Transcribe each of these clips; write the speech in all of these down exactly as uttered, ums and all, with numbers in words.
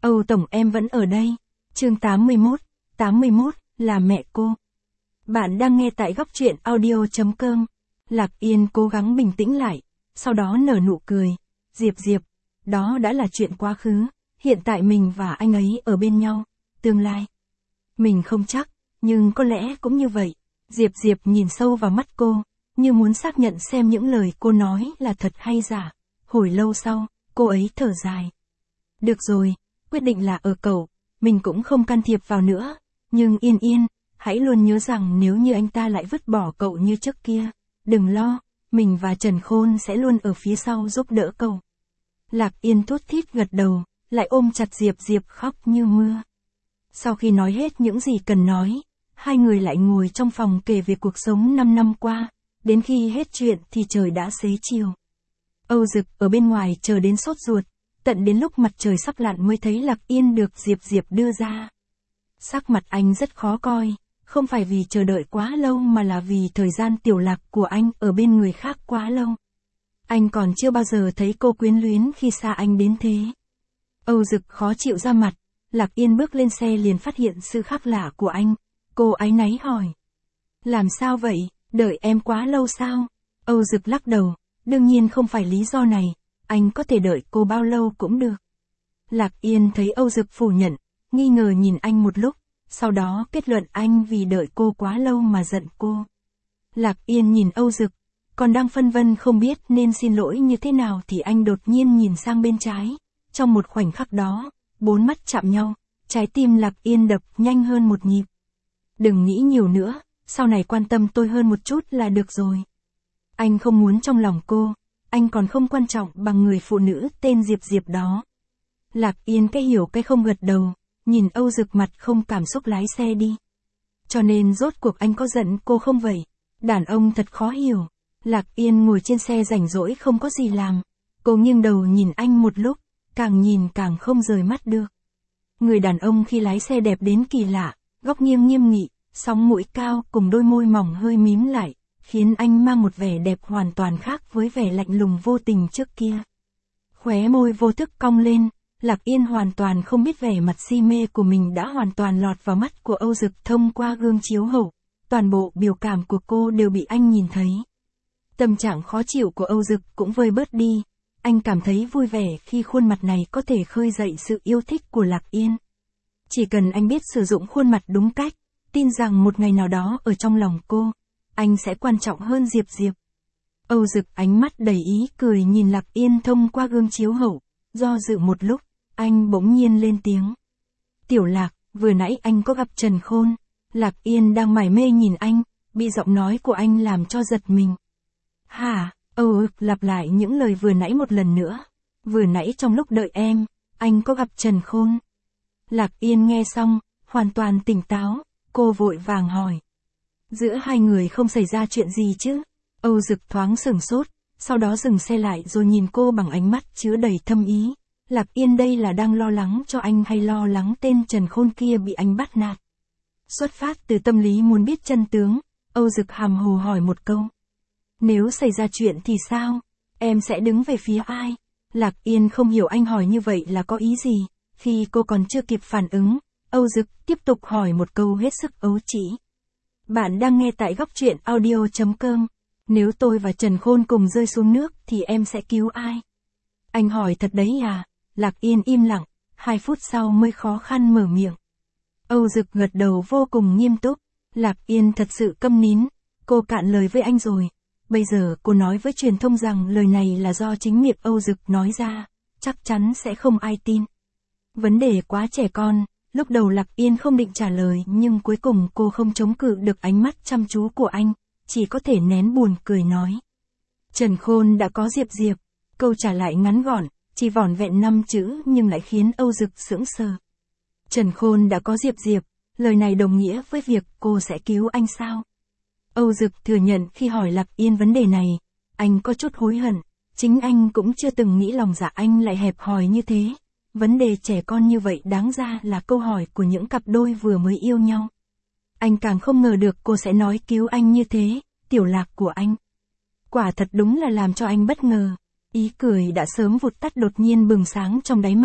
Âu Tổng em vẫn ở đây. Chương tám mươi mốt, tám mươi mốt, là mẹ cô. Bạn đang nghe tại góc truyện audio.com. Lạc Yên cố gắng bình tĩnh lại, sau đó nở nụ cười. Diệp Diệp, đó đã là chuyện quá khứ, hiện tại mình và anh ấy ở bên nhau, tương lai. Mình không chắc, nhưng có lẽ cũng như vậy. Diệp Diệp nhìn sâu vào mắt cô, như muốn xác nhận xem những lời cô nói là thật hay giả. Hồi lâu sau, cô ấy thở dài. Được rồi, quyết định là ở cậu, mình cũng không can thiệp vào nữa, nhưng Yên Yên, hãy luôn nhớ rằng nếu như anh ta lại vứt bỏ cậu như trước kia, đừng lo, mình và Trần Khôn sẽ luôn ở phía sau giúp đỡ cậu. Lạc Yên thút thít gật đầu, lại ôm chặt Diệp Diệp khóc như mưa. Sau khi nói hết những gì cần nói, hai người lại ngồi trong phòng kể về cuộc sống năm năm qua, đến khi hết chuyện thì trời đã xế chiều. Âu Dực ở bên ngoài chờ đến sốt ruột, tận đến lúc mặt trời sắp lặn mới thấy Lạc Yên được Diệp Diệp đưa ra. Sắc mặt anh rất khó coi, không phải vì chờ đợi quá lâu mà là vì thời gian Tiểu Lạc của anh ở bên người khác quá lâu. Anh còn chưa bao giờ thấy cô quyến luyến khi xa anh đến thế. Âu Dực khó chịu ra mặt, Lạc Yên bước lên xe liền phát hiện sự khác lạ của anh. Cô áy náy hỏi. Làm sao vậy, đợi em quá lâu sao? Âu Dực lắc đầu, đương nhiên không phải lý do này, anh có thể đợi cô bao lâu cũng được. Lạc Yên thấy Âu Dực phủ nhận, nghi ngờ nhìn anh một lúc, sau đó kết luận anh vì đợi cô quá lâu mà giận cô. Lạc Yên nhìn Âu Dực, còn đang phân vân không biết nên xin lỗi như thế nào thì anh đột nhiên nhìn sang bên trái. Trong một khoảnh khắc đó, bốn mắt chạm nhau, trái tim Lạc Yên đập nhanh hơn một nhịp. Đừng nghĩ nhiều nữa, sau này quan tâm tôi hơn một chút là được rồi. Anh không muốn trong lòng cô, anh còn không quan trọng bằng người phụ nữ tên Diệp Diệp đó. Lạc Yên cái hiểu cái không gật đầu, nhìn Âu Dực mặt không cảm xúc lái xe đi. Cho nên rốt cuộc anh có giận cô không vậy? Đàn ông thật khó hiểu. Lạc Yên ngồi trên xe rảnh rỗi không có gì làm. Cô nghiêng đầu nhìn anh một lúc, càng nhìn càng không rời mắt được. Người đàn ông khi lái xe đẹp đến kỳ lạ, góc nghiêng nghiêm nghị, sóng mũi cao cùng đôi môi mỏng hơi mím lại, khiến anh mang một vẻ đẹp hoàn toàn khác với vẻ lạnh lùng vô tình trước kia. Khóe môi vô thức cong lên, Lạc Yên hoàn toàn không biết vẻ mặt si mê của mình đã hoàn toàn lọt vào mắt của Âu Dực thông qua gương chiếu hậu. Toàn bộ biểu cảm của cô đều bị anh nhìn thấy. Tâm trạng khó chịu của Âu Dực cũng vơi bớt đi. Anh cảm thấy vui vẻ khi khuôn mặt này có thể khơi dậy sự yêu thích của Lạc Yên. Chỉ cần anh biết sử dụng khuôn mặt đúng cách, tin rằng một ngày nào đó ở trong lòng cô, anh sẽ quan trọng hơn Diệp Diệp. Âu Dực ánh mắt đầy ý cười nhìn Lạc Yên thông qua gương chiếu hậu, do dự một lúc, anh bỗng nhiên lên tiếng. Tiểu Lạc, vừa nãy anh có gặp Trần Khôn. Lạc Yên đang mải mê nhìn anh, bị giọng nói của anh làm cho giật mình. Hả? Âu Dực lặp lại những lời vừa nãy một lần nữa. Vừa nãy trong lúc đợi em, anh có gặp Trần Khôn. Lạc Yên nghe xong, hoàn toàn tỉnh táo, cô vội vàng hỏi. Giữa hai người không xảy ra chuyện gì chứ? Âu Dực thoáng sửng sốt, sau đó dừng xe lại rồi nhìn cô bằng ánh mắt chứa đầy thâm ý. Lạc Yên đây là đang lo lắng cho anh hay lo lắng tên Trần Khôn kia bị anh bắt nạt? Xuất phát từ tâm lý muốn biết chân tướng, Âu Dực hàm hồ hỏi một câu. Nếu xảy ra chuyện thì sao? Em sẽ đứng về phía ai? Lạc Yên không hiểu anh hỏi như vậy là có ý gì. Khi cô còn chưa kịp phản ứng, Âu Dực tiếp tục hỏi một câu hết sức ấu trĩ. Bạn đang nghe tại góc truyện audio.com. Nếu tôi và Trần Khôn cùng rơi xuống nước thì em sẽ cứu ai? Anh hỏi thật đấy à? Lạc Yên im lặng, hai phút sau mới khó khăn mở miệng. Âu Dực gật đầu vô cùng nghiêm túc. Lạc Yên thật sự câm nín, cô cạn lời với anh rồi. Bây giờ cô nói với truyền thông rằng lời này là do chính miệng Âu Dực nói ra, chắc chắn sẽ không ai tin. Vấn đề quá trẻ con, lúc đầu Lạc Yên không định trả lời nhưng cuối cùng cô không chống cự được ánh mắt chăm chú của anh, chỉ có thể nén buồn cười nói. Trần Khôn đã có Diệp Diệp, câu trả lại ngắn gọn, chỉ vỏn vẹn năm chữ nhưng lại khiến Âu Dực sững sờ. Trần Khôn đã có Diệp Diệp, lời này đồng nghĩa với việc cô sẽ cứu anh sao? Âu Dực thừa nhận khi hỏi Lạc Yên vấn đề này, anh có chút hối hận, chính anh cũng chưa từng nghĩ lòng dạ anh lại hẹp hòi như thế. Vấn đề trẻ con như vậy đáng ra là câu hỏi của những cặp đôi vừa mới yêu nhau. Anh càng không ngờ được cô sẽ nói cứu anh như thế, Tiểu Lạc của anh. Quả thật đúng là làm cho anh bất ngờ, ý cười đã sớm vụt tắt đột nhiên bừng sáng trong đáy mắt,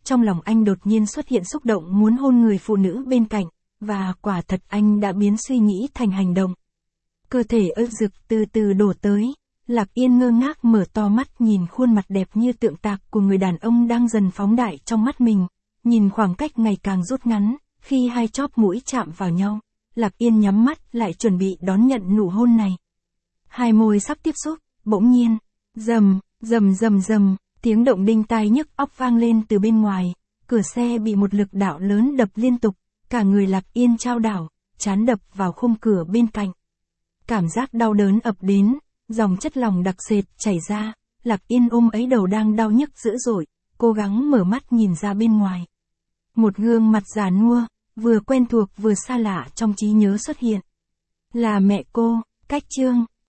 trong lòng anh đột nhiên xuất hiện xúc động muốn hôn người phụ nữ bên cạnh, và quả thật anh đã biến suy nghĩ thành hành động. Cơ thể ức rực từ từ đổ tới, Lạc Yên ngơ ngác mở to mắt nhìn khuôn mặt đẹp như tượng tạc của người đàn ông đang dần phóng đại trong mắt mình, nhìn khoảng cách ngày càng rút ngắn, khi hai chóp mũi chạm vào nhau, Lạc Yên nhắm mắt lại chuẩn bị đón nhận nụ hôn này. Hai môi sắp tiếp xúc, bỗng nhiên, rầm, rầm rầm rầm, tiếng động đinh tai nhức óc vang lên từ bên ngoài, cửa xe bị một lực đạo lớn đập liên tục, cả người Lạc Yên chao đảo, trán đập vào khung cửa bên cạnh. Cảm giác đau đớn ập đến, dòng chất lỏng đặc sệt chảy ra, Lạc Yên ôm ấy đầu đang đau nhức dữ dội, cố gắng mở mắt nhìn ra bên ngoài. Một gương mặt già nua, vừa quen thuộc vừa xa lạ trong trí nhớ xuất hiện. Là mẹ cô, Cách Trương.